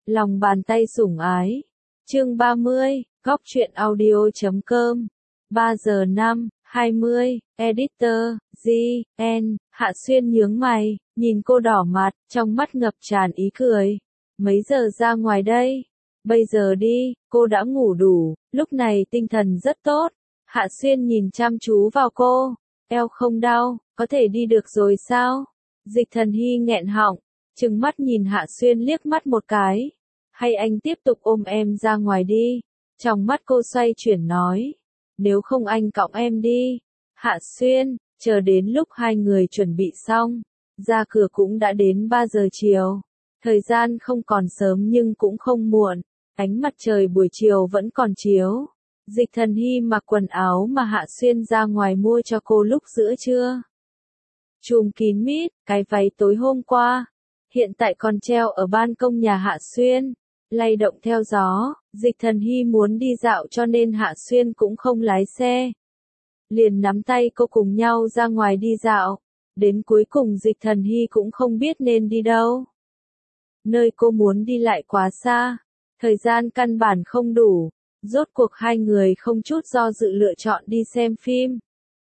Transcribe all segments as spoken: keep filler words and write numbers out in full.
Lòng bàn tay sủng ái. Chương ba mươi, góc truyện audio chấm com. ba giờ năm, hai mươi, editor, G, N, Hạ Xuyên nhướng mày, nhìn cô đỏ mặt, trong mắt ngập tràn ý cười. Mấy giờ ra ngoài đây? Bây giờ đi, cô đã ngủ đủ, lúc này tinh thần rất tốt. Hạ Xuyên nhìn chăm chú vào cô, eo không đau, có thể đi được rồi sao? Dịch Thần Hy nghẹn họng, trừng mắt nhìn Hạ Xuyên liếc mắt một cái. Hay anh tiếp tục ôm em ra ngoài đi? Trong mắt cô xoay chuyển nói. Nếu không anh cõng em đi. Hạ Xuyên, chờ đến lúc hai người chuẩn bị xong, ra cửa cũng đã đến ba giờ chiều. Thời gian không còn sớm nhưng cũng không muộn, ánh mặt trời buổi chiều vẫn còn chiếu. Dịch Thần Hy mặc quần áo mà Hạ Xuyên ra ngoài mua cho cô lúc giữa trưa. Chùm kín mít, cái váy tối hôm qua, hiện tại còn treo ở ban công nhà Hạ Xuyên, lay động theo gió. Dịch Thần Hy muốn đi dạo cho nên Hạ Xuyên cũng không lái xe. Liền nắm tay cô cùng nhau ra ngoài đi dạo. Đến cuối cùng Dịch Thần Hy cũng không biết nên đi đâu. Nơi cô muốn đi lại quá xa, thời gian căn bản không đủ. Rốt cuộc hai người không chút do dự lựa chọn đi xem phim.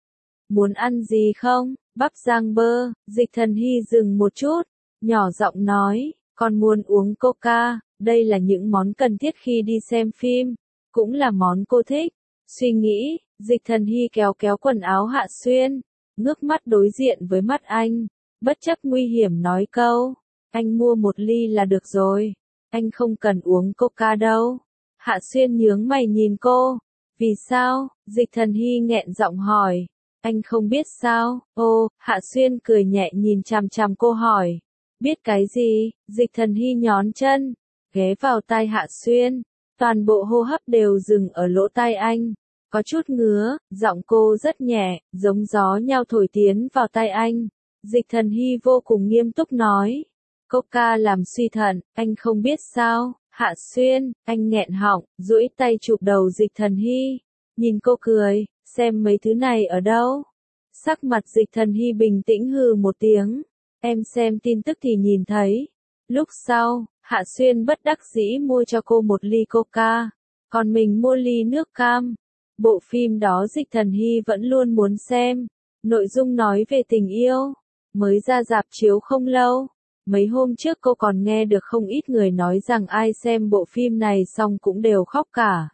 Muốn ăn gì không? Bắp rang bơ. Dịch Thần Hy dừng một chút, nhỏ giọng nói, còn muốn uống coca. Đây là những món cần thiết khi đi xem phim, cũng là món cô thích. Suy nghĩ, Dịch Thần Hy kéo kéo quần áo Hạ Xuyên, ngước mắt đối diện với mắt anh, bất chấp nguy hiểm nói câu, anh mua một ly là được rồi, anh không cần uống coca đâu. Hạ Xuyên nhướng mày nhìn cô, vì sao? Dịch Thần Hy nghẹn giọng hỏi, anh không biết sao? Ô, Hạ Xuyên cười nhẹ nhìn chằm chằm cô hỏi, biết cái gì? Dịch Thần Hy nhón chân, ghé vào tai Hạ Xuyên, toàn bộ hô hấp đều dừng ở lỗ tai anh, có chút ngứa, giọng cô rất nhẹ, giống gió nhao thổi tiến vào tai anh. Dịch Thần Hy vô cùng nghiêm túc nói, coca làm suy thận, anh không biết sao? Hạ Xuyên, anh nghẹn họng, duỗi tay chụp đầu Dịch Thần Hy, nhìn cô cười, xem mấy thứ này ở đâu? Sắc mặt Dịch Thần Hy bình tĩnh hừ một tiếng, em xem tin tức thì nhìn thấy. Lúc sau, Hạ Xuyên bất đắc dĩ mua cho cô một ly coca, còn mình mua ly nước cam. Bộ phim đó Dịch Thần Hy vẫn luôn muốn xem, nội dung nói về tình yêu, mới ra rạp chiếu không lâu. Mấy hôm trước cô còn nghe được không ít người nói rằng ai xem bộ phim này xong cũng đều khóc cả.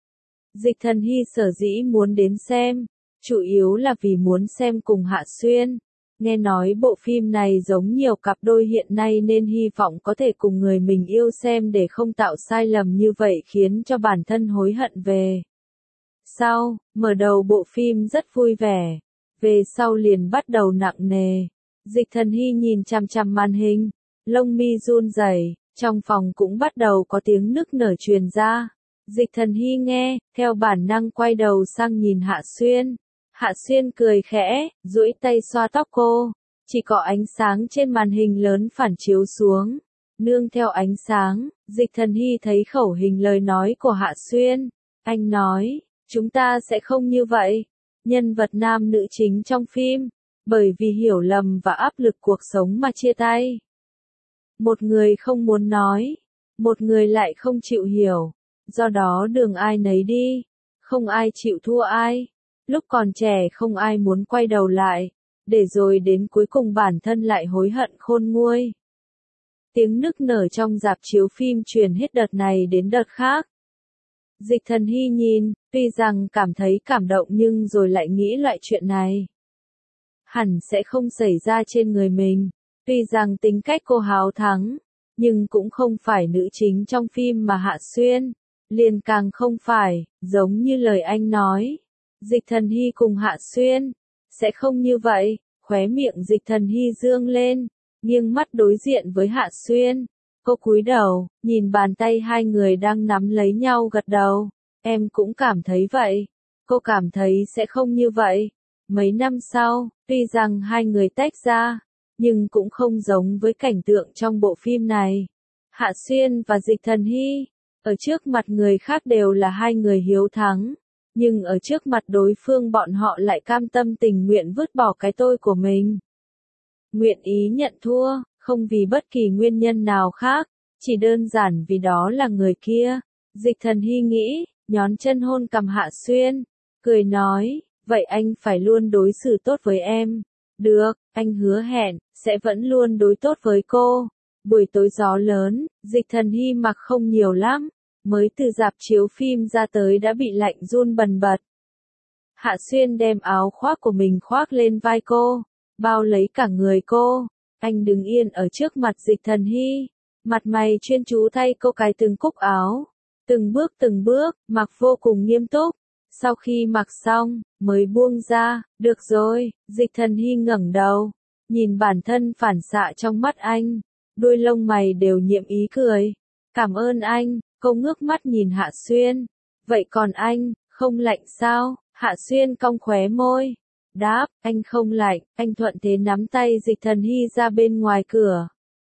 Dịch Thần Hy sở dĩ muốn đến xem, chủ yếu là vì muốn xem cùng Hạ Xuyên. Nghe nói bộ phim này giống nhiều cặp đôi hiện nay nên hy vọng có thể cùng người mình yêu xem để không tạo sai lầm như vậy khiến cho bản thân hối hận về sau. Mở đầu bộ phim rất vui vẻ, về sau liền bắt đầu nặng nề. Dịch Thần Hy nhìn chằm chằm màn hình, lông mi run rẩy, trong phòng cũng bắt đầu có tiếng nức nở truyền ra. Dịch Thần Hy nghe, theo bản năng quay đầu sang nhìn Hạ Xuyên. Hạ Xuyên cười khẽ, duỗi tay xoa tóc cô, chỉ có ánh sáng trên màn hình lớn phản chiếu xuống. Nương theo ánh sáng, Dịch Thần Hy thấy khẩu hình lời nói của Hạ Xuyên. Anh nói, chúng ta sẽ không như vậy. Nhân vật nam nữ chính trong phim, bởi vì hiểu lầm và áp lực cuộc sống mà chia tay. Một người không muốn nói, một người lại không chịu hiểu, do đó đường ai nấy đi, không ai chịu thua ai. Lúc còn trẻ không ai muốn quay đầu lại, để rồi đến cuối cùng bản thân lại hối hận khôn nguôi. Tiếng nức nở trong rạp chiếu phim truyền hết đợt này đến đợt khác. Dịch Thần Hy nhìn, tuy rằng cảm thấy cảm động nhưng rồi lại nghĩ loại chuyện này hẳn sẽ không xảy ra trên người mình. Tuy rằng tính cách cô háo thắng, nhưng cũng không phải nữ chính trong phim mà Hạ Xuyên, liền càng không phải, giống như lời anh nói. Dịch Thần Hy cùng Hạ Xuyên, sẽ không như vậy. Khóe miệng Dịch Thần Hy dương lên, nghiêng mắt đối diện với Hạ Xuyên. Cô cúi đầu, nhìn bàn tay hai người đang nắm lấy nhau gật đầu. Em cũng cảm thấy vậy. Cô cảm thấy sẽ không như vậy. Mấy năm sau, tuy rằng hai người tách ra, nhưng cũng không giống với cảnh tượng trong bộ phim này. Hạ Xuyên và Dịch Thần Hy, ở trước mặt người khác đều là hai người hiếu thắng. Nhưng ở trước mặt đối phương bọn họ lại cam tâm tình nguyện vứt bỏ cái tôi của mình. Nguyện ý nhận thua, không vì bất kỳ nguyên nhân nào khác, Chỉ đơn giản vì đó là người kia. Dịch Thần Hy nghĩ, nhón chân hôn cằm Hạ Xuyên, cười nói, vậy anh phải luôn đối xử tốt với em. Được, anh hứa hẹn, sẽ vẫn luôn đối tốt với cô. Buổi tối gió lớn, Dịch Thần Hy mặc không nhiều lắm, mới từ rạp chiếu phim ra tới đã bị lạnh run bần bật. Hạ Xuyên đem áo khoác của mình khoác lên vai cô, bao lấy cả người cô. Anh đứng yên ở trước mặt Dịch Thần Hy, mặt mày chuyên chú thay cô cài từng cúc áo, từng bước từng bước, mặc vô cùng nghiêm túc. Sau khi mặc xong, mới buông ra, được rồi. Dịch Thần Hy ngẩng đầu, nhìn bản thân phản xạ trong mắt anh, đuôi lông mày đều nhiệm ý cười. Cảm ơn anh. Cô ngước mắt nhìn Hạ Xuyên. Vậy còn anh, không lạnh sao? Hạ Xuyên cong khóe môi. Đáp, anh không lạnh. Anh thuận thế nắm tay Dịch Thần Hy ra bên ngoài cửa.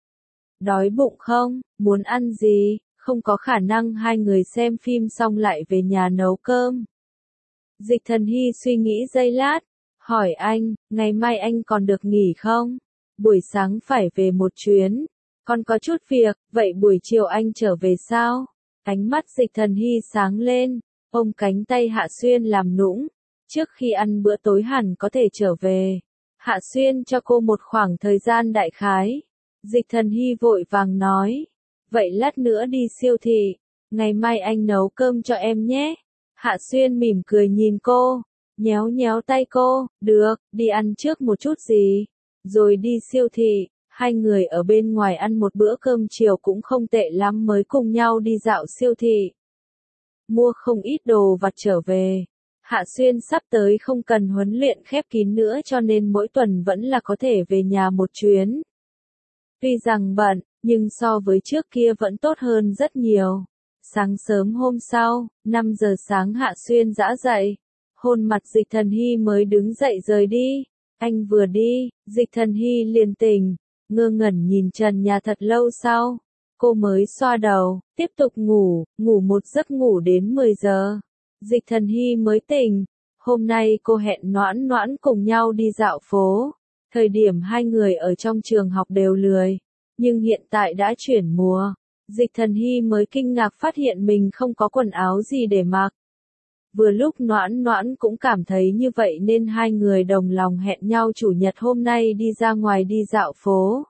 Đói bụng không? Muốn ăn gì? Không có khả năng hai người xem phim xong lại về nhà nấu cơm. Dịch Thần Hy suy nghĩ giây lát, hỏi anh, ngày mai anh còn được nghỉ không? Buổi sáng phải về một chuyến, còn có chút việc, vậy buổi chiều anh trở về sao? Ánh mắt Dịch Thần Hy sáng lên, ôm cánh tay Hạ Xuyên làm nũng, trước khi ăn bữa tối hẳn có thể trở về. Hạ Xuyên cho cô một khoảng thời gian đại khái. Dịch Thần Hy vội vàng nói, vậy lát nữa đi siêu thị, ngày mai anh nấu cơm cho em nhé. Hạ Xuyên mỉm cười nhìn cô, nhéo nhéo tay cô, được, đi ăn trước một chút gì, rồi đi siêu thị. Hai người ở bên ngoài ăn một bữa cơm chiều cũng không tệ lắm mới cùng nhau đi dạo siêu thị. Mua không ít đồ vặt trở về. Hạ Xuyên sắp tới không cần huấn luyện khép kín nữa cho nên mỗi tuần vẫn là có thể về nhà một chuyến. Tuy rằng bận, nhưng so với trước kia vẫn tốt hơn rất nhiều. Sáng sớm hôm sau, năm giờ sáng Hạ Xuyên dã dậy, hôn mặt Dịch Thần Hy mới đứng dậy rời đi. Anh vừa đi, Dịch Thần Hy liền tỉnh, ngơ ngẩn nhìn trần nhà thật lâu sau. Cô mới xoa đầu, tiếp tục ngủ, ngủ một giấc ngủ đến mười giờ. Dịch Thần Hy mới tỉnh, hôm nay cô hẹn Noãn Noãn cùng nhau đi dạo phố. Thời điểm hai người ở trong trường học đều lười, nhưng hiện tại đã chuyển mùa. Dịch Thần Hy mới kinh ngạc phát hiện mình không có quần áo gì để mặc. Vừa lúc Noãn Noãn cũng cảm thấy như vậy nên hai người đồng lòng hẹn nhau chủ nhật hôm nay đi ra ngoài đi dạo phố.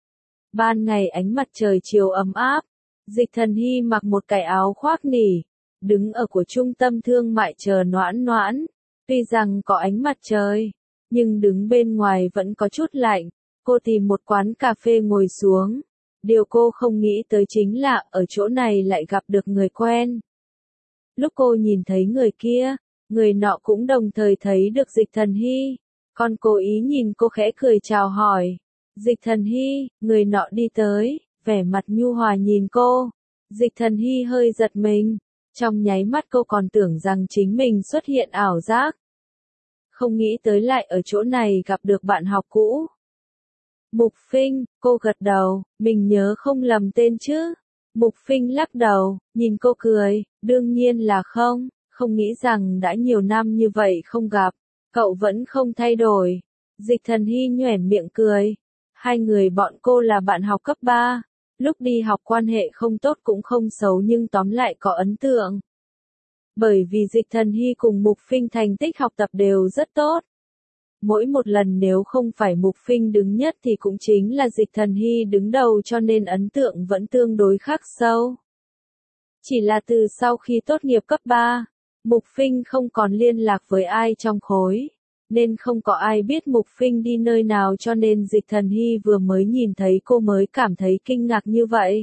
Ban ngày ánh mặt trời chiều ấm áp, Dịch Thần Hy mặc một cái áo khoác nỉ, đứng ở của trung tâm thương mại chờ Noãn Noãn. Tuy rằng có ánh mặt trời, nhưng đứng bên ngoài vẫn có chút lạnh. Cô tìm một quán cà phê ngồi xuống. Điều cô không nghĩ tới chính là ở chỗ này lại gặp được người quen. Lúc cô nhìn thấy người kia, người nọ cũng đồng thời thấy được Dịch Thần Hy. Còn cố ý nhìn cô khẽ cười chào hỏi. Dịch Thần Hy, người nọ đi tới, vẻ mặt nhu hòa nhìn cô. Dịch Thần Hy hơi giật mình. Trong nháy mắt cô còn tưởng rằng chính mình xuất hiện ảo giác. Không nghĩ tới lại ở chỗ này gặp được bạn học cũ. Mục Phinh, cô gật đầu, mình nhớ không lầm tên chứ. Mục Phinh lắc đầu, nhìn cô cười, đương nhiên là không, không nghĩ rằng đã nhiều năm như vậy không gặp, cậu vẫn không thay đổi. Dịch Thần Hy nhoẻn miệng cười, hai người bọn cô là bạn học cấp ba, lúc đi học quan hệ không tốt cũng không xấu nhưng tóm lại có ấn tượng. Bởi vì Dịch Thần Hy cùng Mục Phinh thành tích học tập đều rất tốt. Mỗi một lần nếu không phải Mục Phinh đứng nhất thì cũng chính là Dịch Thần Hy đứng đầu cho nên ấn tượng vẫn tương đối khắc sâu. Chỉ là từ sau khi tốt nghiệp cấp ba, Mục Phinh không còn liên lạc với ai trong khối, nên không có ai biết Mục Phinh đi nơi nào cho nên Dịch Thần Hy vừa mới nhìn thấy cô mới cảm thấy kinh ngạc như vậy.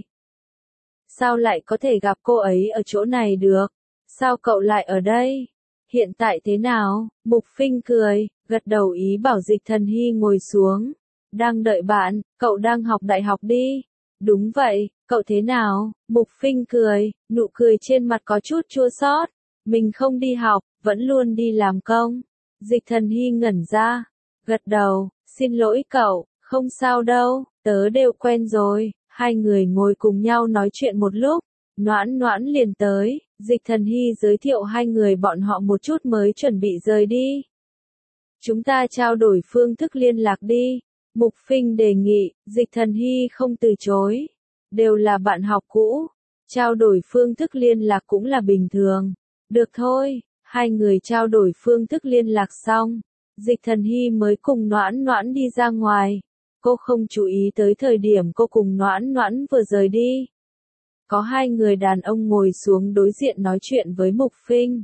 Sao lại có thể gặp cô ấy ở chỗ này được? Sao cậu lại ở đây? Hiện tại thế nào? Mục Phinh cười, gật đầu ý bảo Dịch Thần Hy ngồi xuống. Đang đợi bạn, cậu đang học đại học đi. Đúng vậy, cậu thế nào? Mục Phinh cười, nụ cười trên mặt có chút chua xót. Mình không đi học, vẫn luôn đi làm công. Dịch Thần Hy ngẩn ra, gật đầu, xin lỗi cậu, không sao đâu, tớ đều quen rồi. Hai người ngồi cùng nhau nói chuyện một lúc, Noãn Noãn liền tới, Dịch Thần Hy giới thiệu hai người bọn họ một chút mới chuẩn bị rời đi. Chúng ta trao đổi phương thức liên lạc đi, Mục Phinh đề nghị, Dịch Thần Hy không từ chối. đều là bạn học cũ, trao đổi phương thức liên lạc cũng là bình thường. Được thôi, hai người trao đổi phương thức liên lạc xong, Dịch Thần Hy mới cùng Noãn Noãn đi ra ngoài. Cô không chú ý tới thời điểm cô cùng Noãn Noãn vừa rời đi. Có hai người đàn ông ngồi xuống đối diện nói chuyện với Mục Phinh.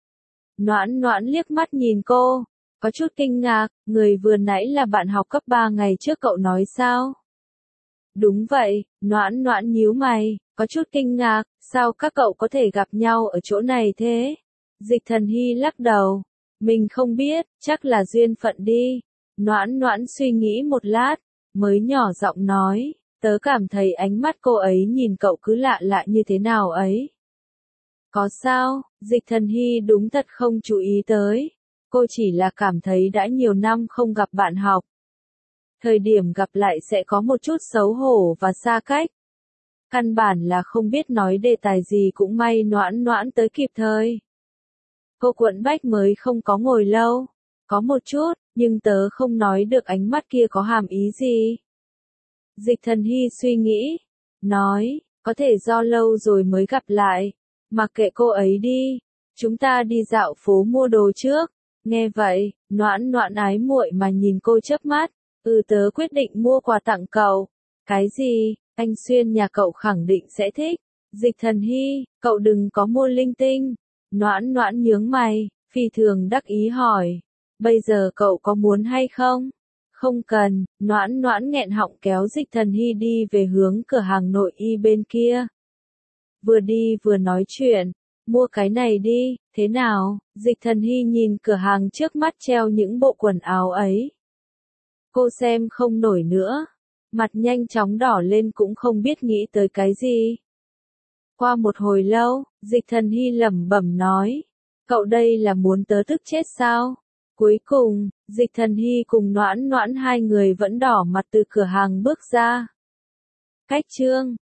Noãn Noãn liếc mắt nhìn cô, có chút kinh ngạc, người vừa nãy là bạn học cấp ba ngày trước cậu nói sao? Đúng vậy, Noãn Noãn nhíu mày, có chút kinh ngạc, sao các cậu có thể gặp nhau ở chỗ này thế? Dịch Thần Hy lắc đầu, mình không biết, chắc là duyên phận đi. Noãn Noãn suy nghĩ một lát, mới nhỏ giọng nói, tớ cảm thấy ánh mắt cô ấy nhìn cậu cứ lạ lạ như thế nào ấy. Có sao, Dịch Thần Hy đúng thật không chú ý tới. Cô chỉ là cảm thấy đã nhiều năm không gặp bạn học. Thời điểm gặp lại sẽ có một chút xấu hổ và xa cách. Căn bản là không biết nói đề tài gì, cũng may Noãn Noãn tới kịp thời. Cô Quận Bách mới không có ngồi lâu. Có một chút, nhưng tớ không nói được ánh mắt kia có hàm ý gì. Dịch Thần Hy suy nghĩ, nói, có thể do lâu rồi mới gặp lại. Mặc kệ cô ấy đi, chúng ta đi dạo phố mua đồ trước. Nghe vậy, Noãn Noãn ái muội mà nhìn cô chớp mắt, ừ tớ quyết định mua quà tặng cậu. Cái gì, anh Xuyên nhà cậu khẳng định sẽ thích. Dịch Thần Hy, cậu đừng có mua linh tinh. Noãn Noãn nhướng mày, phi thường đắc ý hỏi, bây giờ cậu có muốn hay không? Không cần, Noãn Noãn nghẹn họng kéo Dịch Thần Hy đi về hướng cửa hàng nội y bên kia. Vừa đi vừa nói chuyện, mua cái này đi, thế nào? Dịch Thần Hy nhìn cửa hàng trước mắt treo những bộ quần áo ấy. Cô xem không nổi nữa, mặt nhanh chóng đỏ lên cũng không biết nghĩ tới cái gì. Qua một hồi lâu, Dịch Thần Hy lẩm bẩm nói, cậu đây là muốn tớ tức chết sao? Cuối cùng, Dịch Thần Hy cùng Noãn Noãn hai người vẫn đỏ mặt từ cửa hàng bước ra. Cách chương